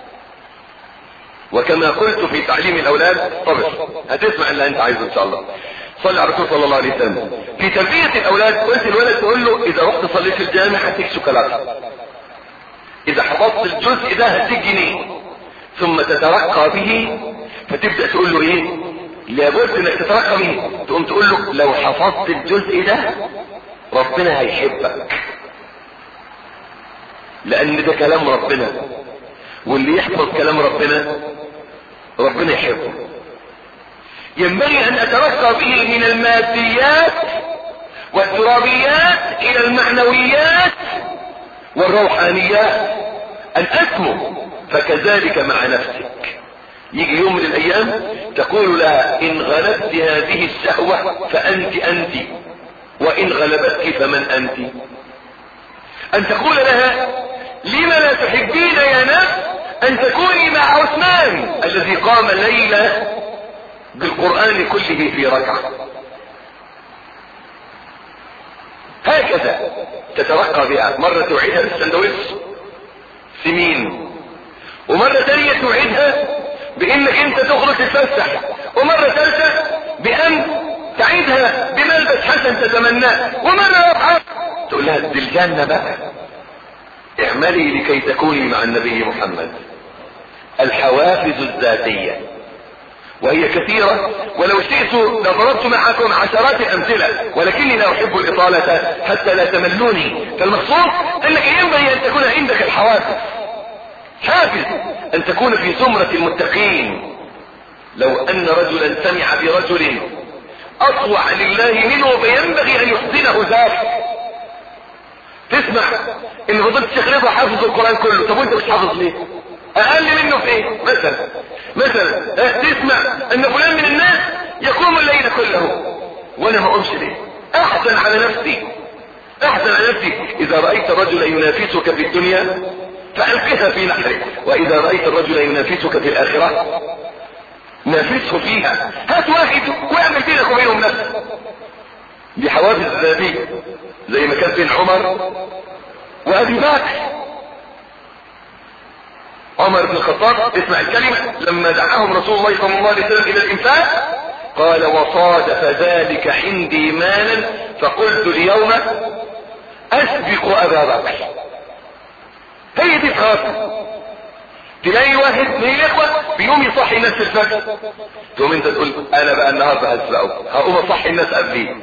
وكما قلت في تعليم الاولاد، طبعا هتسمع اللي انت عايزه ان شاء الله. صلى على الرسول صلى الله عليه وسلم. في تربية الاولاد قلت الولد تقول له: اذا رحت صليت في الجامع هديك شوكولاته، اذا حفظت الجزء ده هديك جنيه. ثم تترقى به، فتبدأ تقول له ايه؟ لابد انك تترقى به. تقوم تقول له: لو حفظت الجزء ده ربنا هيحبك، لان ده كلام ربنا، واللي يحفظ كلام ربنا ربنا يحبه. ينبغي ان اترقى به من الماديات والترابيات الى المعنويات والروحانيات، ان اسمو. فكذلك مع نفسك. يجي يوم من الايام تقول لها: ان غلبت هذه الشهوة فانت انت، وإن غلبتك فمن أنت؟ أن تقول لها لم لا تحبين يا نفس أن تكوني مع عثمان الذي قام الليلة بالقرآن كله في ركعة. هكذا تترقى بها. مرة توعدها بالسندويتش سمين، ومرة ثانية توعدها بانك انت تخرج تتفسح، ومرة ثالثة بان تعيدها بملبس حسن تتمناه، ومرة رابعة تقول لها دي الجنة بقى، اعملي لكي تكوني مع النبي محمد. الحوافز الذاتية وهي كثيرة، ولو شئت لضربت معكم عشرات الامثلة، ولكني لا احب الاطالة حتى لا تملوني. فالمقصود انك ينبغي ان تكون عندك الحوافز. حافز ان تكون في زمرة المتقين. لو ان رجلا سمع برجل اطوع لله منه فينبغي ان يحسنه ذلك. تسمع ان فضلت الشيخ رضا حافظ القرآن كله، طب وانت مش حافظ ليه؟ اقل منه في ايه مثلا؟ مثلا تسمع ان فلان من الناس يقوم الليل كله وانا ما اقومش ليه؟ احزن على نفسي، احزن على نفسي. اذا رأيت الرجل ينافسك في الدنيا فألقها في نحرك، واذا رأيت الرجل ينافسك في الاخرة نافسه فيها. هات واحد واعمل بينك وبينهم نفس. دي حوافز ذاتية زي ما كان بين عمر وابي بكر. عمر بن الخطاب اسمع الكلمة لما دعاهم رسول الله صلى الله عليه وسلم الى الانفاق قال وصادف ذلك عندي مالا فقلت اليوم اسبق ابا بكر. هي دي الخاطر. تلاقي واحد من الاخوة بيقوم يصحي الناس الفجر، تقوم انت تقول انا بقى النهارده هسبقه، هقوم اصحي الناس قبليه.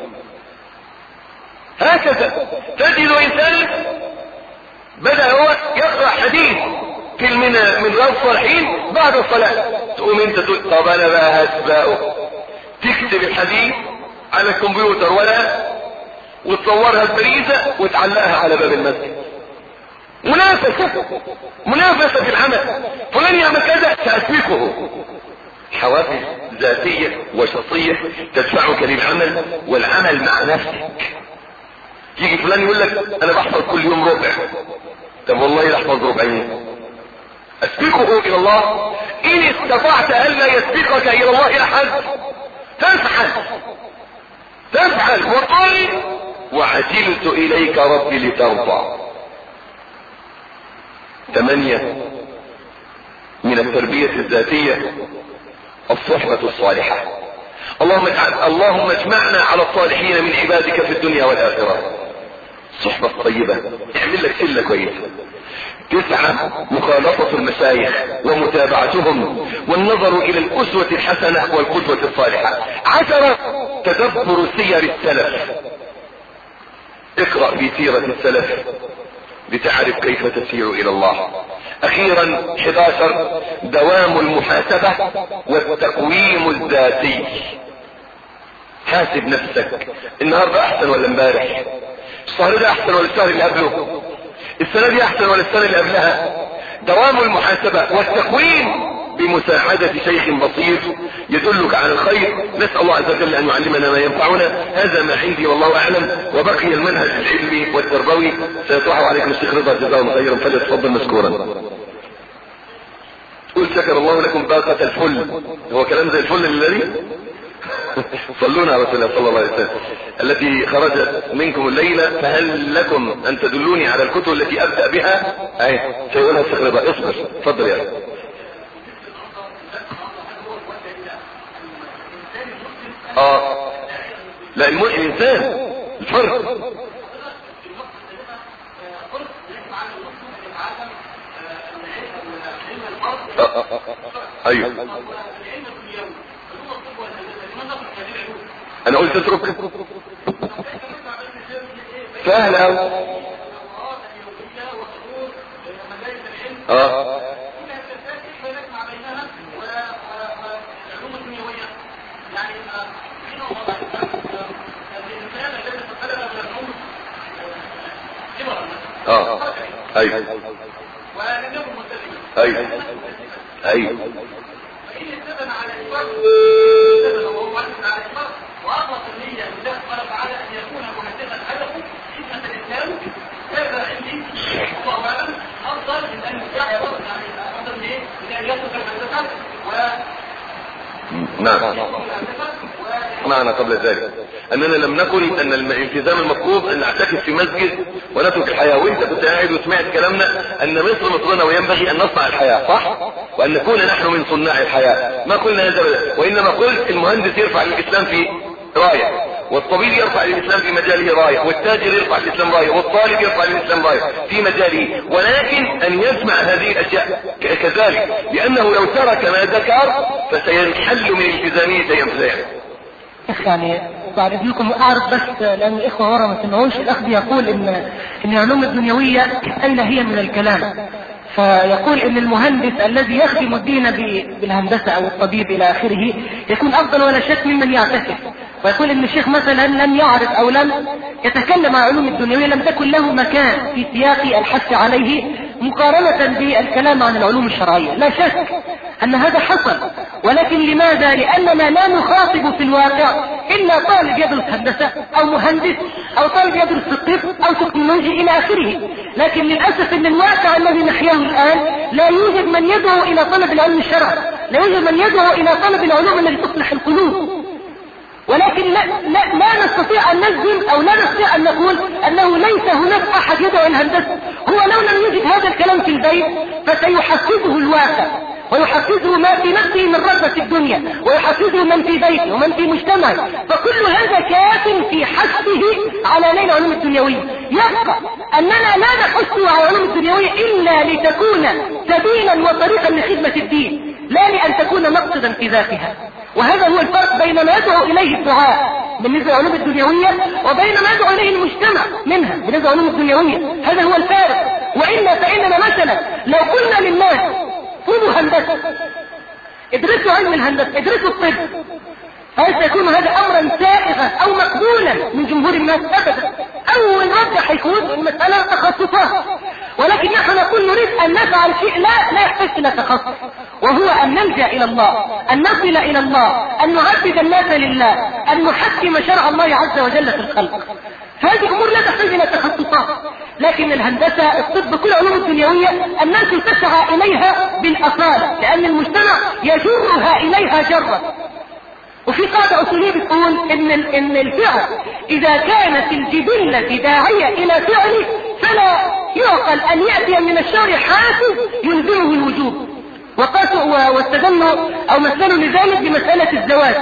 هكذا تجد انسان بدأ هو يقرأ حديث في من من رياض الصالحين بعد الصلاة، تقوم انت تقول طب انا بقى هسبقه. تكتب الحديث على الكمبيوتر ولا وتصورها ببريزة وتعلقها على باب المسجد. منافسة منافسة في العمل، فلان يعمل كذا سأسبقه. حوافز ذاتية وشخصية تدفعك للعمل والعمل مع نفسك. يجي فلان يقول لك انا بحفظ كل يوم ربع، طب والله يحفظ ربعين. اسبقه الى الله. ان استطعت الا يسبقك الى الله احد تفعل تفعل وقال وعجلت اليك ربي لترضى. ثمانية من التربية الذاتية الصحبة الصالحة. اللهم اجعل اللهم اجمعنا على الصالحين من عبادك في الدنيا والآخرة. الصحبة الطيبة اعمل لك شلة كويسة. تسعة مخالطة المشايخ ومتابعتهم والنظر الى الاسوة الحسنة والقدوة الصالحة. عشرة تدبر سير السلف. اقرأ في سيرة السلف لتعرف كيف تسير الى الله. اخيرا حداشر دوام المحاسبة والتقويم الذاتي. حاسب نفسك، النهاردة احسن ولا امبارح؟ الشهر ده احسن ولا الشهر اللي قبله؟ السنة دي احسن ولا السنة اللي قبلها؟ دوام المحاسبة والتقويم بمساعدة شيخ بصير يدلك على الخير. نسأل الله عز وجل ان يعلمنا ما ينفعنا. هذا ما عندي والله اعلم. وبقي المنهج العلمي والتربوي سيطرح عليكم الشيخ رضا جزاه الله خيرا، فليتفضل مشكورا. قل شكر الله لكم باقة الفل. هو كلام زي الفل الذي صلونا على رسول الله صلى الله عليه وسلم التي خرجت منكم الليلة. فهل لكم ان تدلوني على الكتب التي ابدأ بها؟ اهي سيقولها الشيخ رضا. اصبر اتفضل يا رب. اه لا المؤمن انسان الفرق. آه آه آه. ايوه انا قلت اترك سهل اوي. اه اه ايوه ايوه ايوه واطلق النية لله سبحانه وتعالى ان يكون نعم. معنا قبل ذلك اننا لم نقل ان الالتزام المطلوب ان نعتكف في مسجد ونترك الحياة، وانت كنت قاعد وسمعت كلامنا ان مصر مصرنا وينبغي ان نصنع الحياة، صح؟ وان نكون نحن من صناع الحياة. ما قلنا هذا، وانما قلت المهندس يرفع للاسلام في راية، والطبيب يرفع للإسلام في مجاله راية، والتاجر يرفع للإسلام راية، والطالب يرفع للإسلام راية في مجاله، ولكن أن يسمع هذه الأشياء كذلك، لأنه لو ترك ما ذكر فسينحل من التزامه شيئا فشيئا. يعني بعد اذنكم اعرض بس لان الاخوه ورا ما سمعوش. الاخ يقول ان ان العلوم الدنيويه اين هي من الكلام، فيقول ان المهندس الذي يخدم الدين بالهندسه او الطبيب الى اخره يكون افضل ولا شك ممن يعتكف، ويقول ان الشيخ مثلا لم يعرف او لم يتكلم عن العلوم الدنيويه، لم تكن له مكان في سياق الحث عليه مقارنه بالكلام عن العلوم الشرعيه. لا شك ان هذا حصل، ولكن لماذا؟ لاننا لا نخاطب في الواقع الا طالب يدرس هندسه او مهندس او طالب يدرس الطب او تكنولوجي الى اخره. لكن للاسف ان الواقع الذي نحياه الان لا يوجد من يدعو الى طلب العلم الشرعي، لا يوجد من يدعو الى طلب العلوم التي تصلح القلوب. ولكن لا, لا, لا نستطيع ان نجزم او لا نستطيع ان نقول انه ليس هناك احد يدعو الهندسه. هو لو لم يجد هذا الكلام في البيت فسيحفزه الواقع، ويحفزه ما في نفسه من رغبة الدنيا، ويحفزه من في بيته ومن في مجتمعه، فكل هذا كاف في حثه على نيل العلوم الدنيوية. يبقى أننا لا نحث على العلوم الدنيوية إلا لتكون سبيلا وطريقا لخدمة الدين، لا لأن تكون مقصدا في ذاتها. وهذا هو الفرق بين ما يدعو إليه الدعاء بالنسبة للعلوم الدنيوية وبين ما يدعو إليه المجتمع منها بالنسبة للعلوم الدنيوية. هذا هو الفارق. وإلا فإننا مثلا لو قلنا للناس خذوا هندسة، ادرسوا علم الهندسة، ادرسوا الطب، هل سيكون هذا امرا سائغا او مقبولا من جمهور الناس؟ ابدا. اول رد حيكون المسألة تخصصات، ولكن نحن نقول نريد ان نفعل شيء لا لا يحتاج الى تخصص، وهو ان نلجأ الى الله، ان نصل الى الله، ان نعبد الناس لله، ان نحكم شرع الله عز وجل في الخلق. هذه امور لا تحتاج الى تخصصات. لكن الهندسة، الطب، كل العلوم الدنيوية الناس تسعى اليها بالاصالة، لان المجتمع يجرها اليها جرة. وفي قاعدة اصولية بتقول ان ان الفعل اذا كانت الجبلة داعية الى فعله فلا يعقل ان يأتي من الشرع حافز يلزمه الوجوب. وقاسوا واستدلوا او مثلوا لذلك بمسألة الزواج.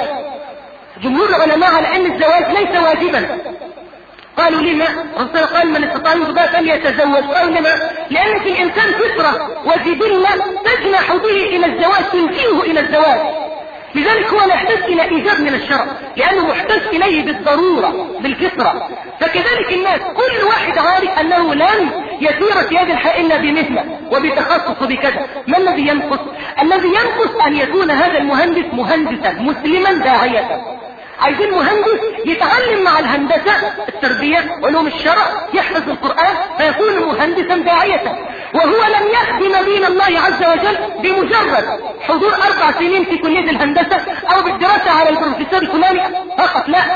جمهور العلماء على ان الزواج ليس واجبا. قالوا لما؟ رسول قال من استطاع منكم فليتزوج. قالوا لما؟ لان في الانسان فطرة وجبلة تجنح به الى الزواج، تنفيه الى الزواج. لذلك هو لا يحتاج الى ايجاب من الشرع، لانه محتاج اليه بالضرورة بالفطرة. فكذلك الناس كل واحد عارف انه لن يسير في هذه الحياة الا بمهنة وبتخصص وبكذا. ما الذي ينقص؟ الذي ينقص ان يكون هذا المهندس مهندسا مسلما داعية. عايزين مهندس يتعلم مع الهندسة التربية وعلوم الشرع، يحفظ القرآن فيكون مهندسا داعية. وهو لم يخدم دين الله عز وجل بمجرد حضور اربع سنين في كلية الهندسة او بالدراسة على البروفيسور الفلاني فقط، لا،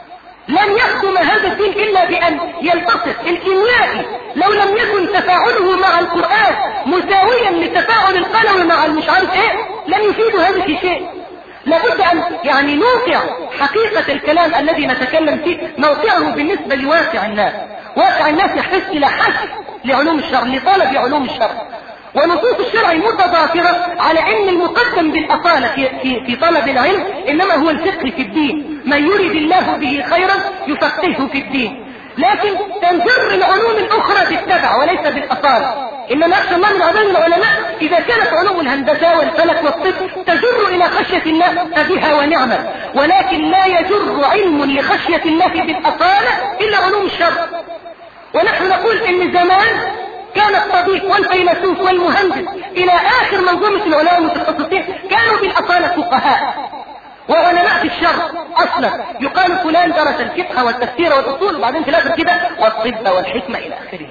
لن يخدم هذا الدين الا بان يلتصق. الكيميائي لو لم يكن تفاعله مع القرآن مساويا لتفاعل القلم مع المش عارف ايه لن يفيد هذا في شيء. لابد ان يعني نوقع حقيقة الكلام الذي نتكلم فيه موقعه بالنسبة لواقع الناس. واقع الناس يحتاج الى حث لعلوم الشرع، لطلب علوم الشرع. ونصوص الشرع متضافرة على ان المقدم بالاصالة في, في, في طلب العلم انما هو الفقه في الدين. من يريد الله به خيرا يفقهه في الدين. لكن تنجر العلوم الاخرى بالتبع وليس بالاصالة. انما نخشى الله من عذاب العلماء اذا كانت علوم الهندسة والفلك والطب تجر الى خشية الله فبها ونعمة، ولكن لا يجر علم لخشية الله بالاصالة الا علوم الشرع. ونحن نقول ان زمان كان الطبيب والفيلسوف والمهندس الى اخر منظومة العلماء المتخصصين كانوا بالاصالة فقهاء وعلماء في الشرع اصلا. يقال فلان درس الفقه والتفسير والاصول وبعدين في الاخر كده والطب والحكمة الى اخره.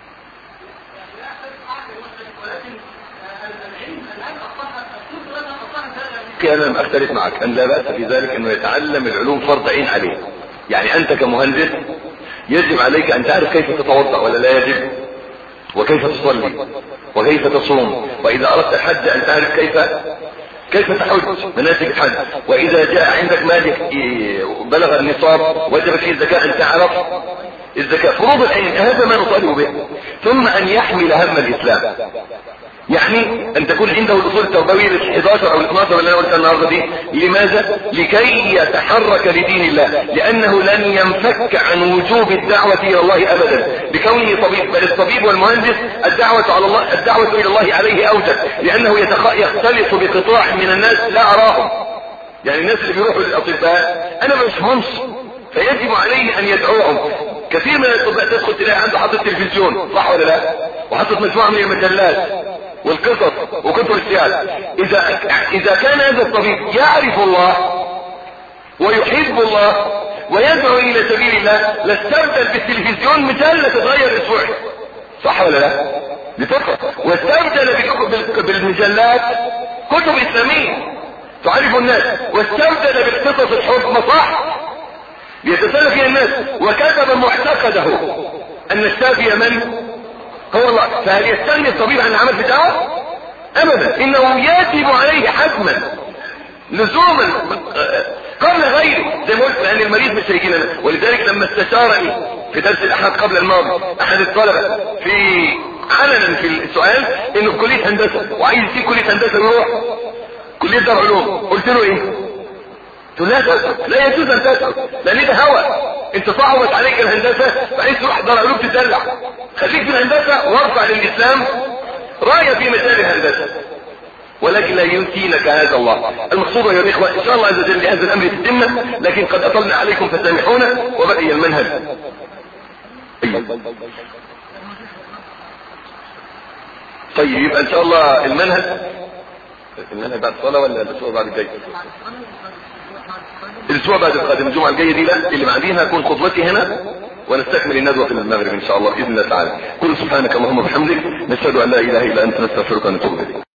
انا لم اختلف معك ان لا بأس في ذلك انه يتعلم العلوم فرض عين عليه. يعني انت كمهندس يجب عليك ان تعرف كيف تتوضأ ولا لا يجب، وكيف تصلي وكيف تصوم، واذا اردت الحج ان تعرف كيف كيف تحج مناسك الحج، واذا جاء عندك مالك بلغ النصاب وجب فيه الزكاة ان تعرف الزكاة. فروض العين هذا ما نطالب به. ثم ان يحمل هم الاسلام، يعني ان تكون عنده الاصول التربويه الحداشر او الاثناشر اللي انا قلتها النهارده دي. لماذا؟ لكي يتحرك لدين الله، لانه لن ينفك عن وجوب الدعوه الى الله ابدا بكونه طبيب، بل الطبيب والمهندس الدعوه على الله الدعوه الى الله عليه اوجب، لانه يتخ... يختلط بقطاع من الناس لا اراهم. يعني الناس اللي بيروحوا للاطباء انا ما بشوفهمش، فيجب عليه ان يدعوهم. كثير من الاطباء تدخل تلاقي عنده حاطط تلفزيون، صح ولا لا؟ وحاطط مجموعه من المجلات والقصص وكتب السياسة. اذا اذا كان هذا الطبيب يعرف الله ويحب الله ويدعو الى سبيل الله لاستبدل بالتلفزيون مجلة تتغير اسبوعي، صح ولا لا؟ بتقرأ. واستبدل بالمجلات كتب اسلامية تعرف الناس، واستبدل بالقصص الحب مصاح يتسلى فيها الناس، وكتب معتقده ان الشافي من هو الله. فهل يستغني الطبيب عن العمل بتاعه؟ ابدا، انه يجب عليه حتما لزوما قبل غيره، زي ما قلت، لان المريض مش هيجي لنا. ولذلك لما استشارني في درس الاحد قبل الماضي احد الطلبه في علنا في السؤال انه في كليه هندسه وعايز يسيب كليه هندسه يروح كليه دار علوم، قلت له ايه؟ قلت له لا لا يجوز ان تسأل، لان ده هوى. انت صعبت عليك الهندسه فعايز تروح دار علوم تدلع، خليك في الهندسه وارفع للاسلام رايه في مجال الهندسه، ولكن لا ينسينك هذا الله. المقصود يا اخوه ان شاء الله عز وجل لهذا الامر تتمه، لكن قد اطلنا عليكم فسامحونا. وبقي المنهج. طيب يبقى ان شاء الله المنهج المنهج بعد الصلاه ولا الاسبوع بعد الجاي؟ الاسبوع بعد القادم، الجمعه الجايه دي لا، اللي بعديها هكون خطبتي هنا ونستكمل الندوه في المغرب ان شاء الله باذن الله تعالى. قل سبحانك اللهم وبحمدك، نشهد ان لا اله الا انت، نستغفرك ونتوب اليك.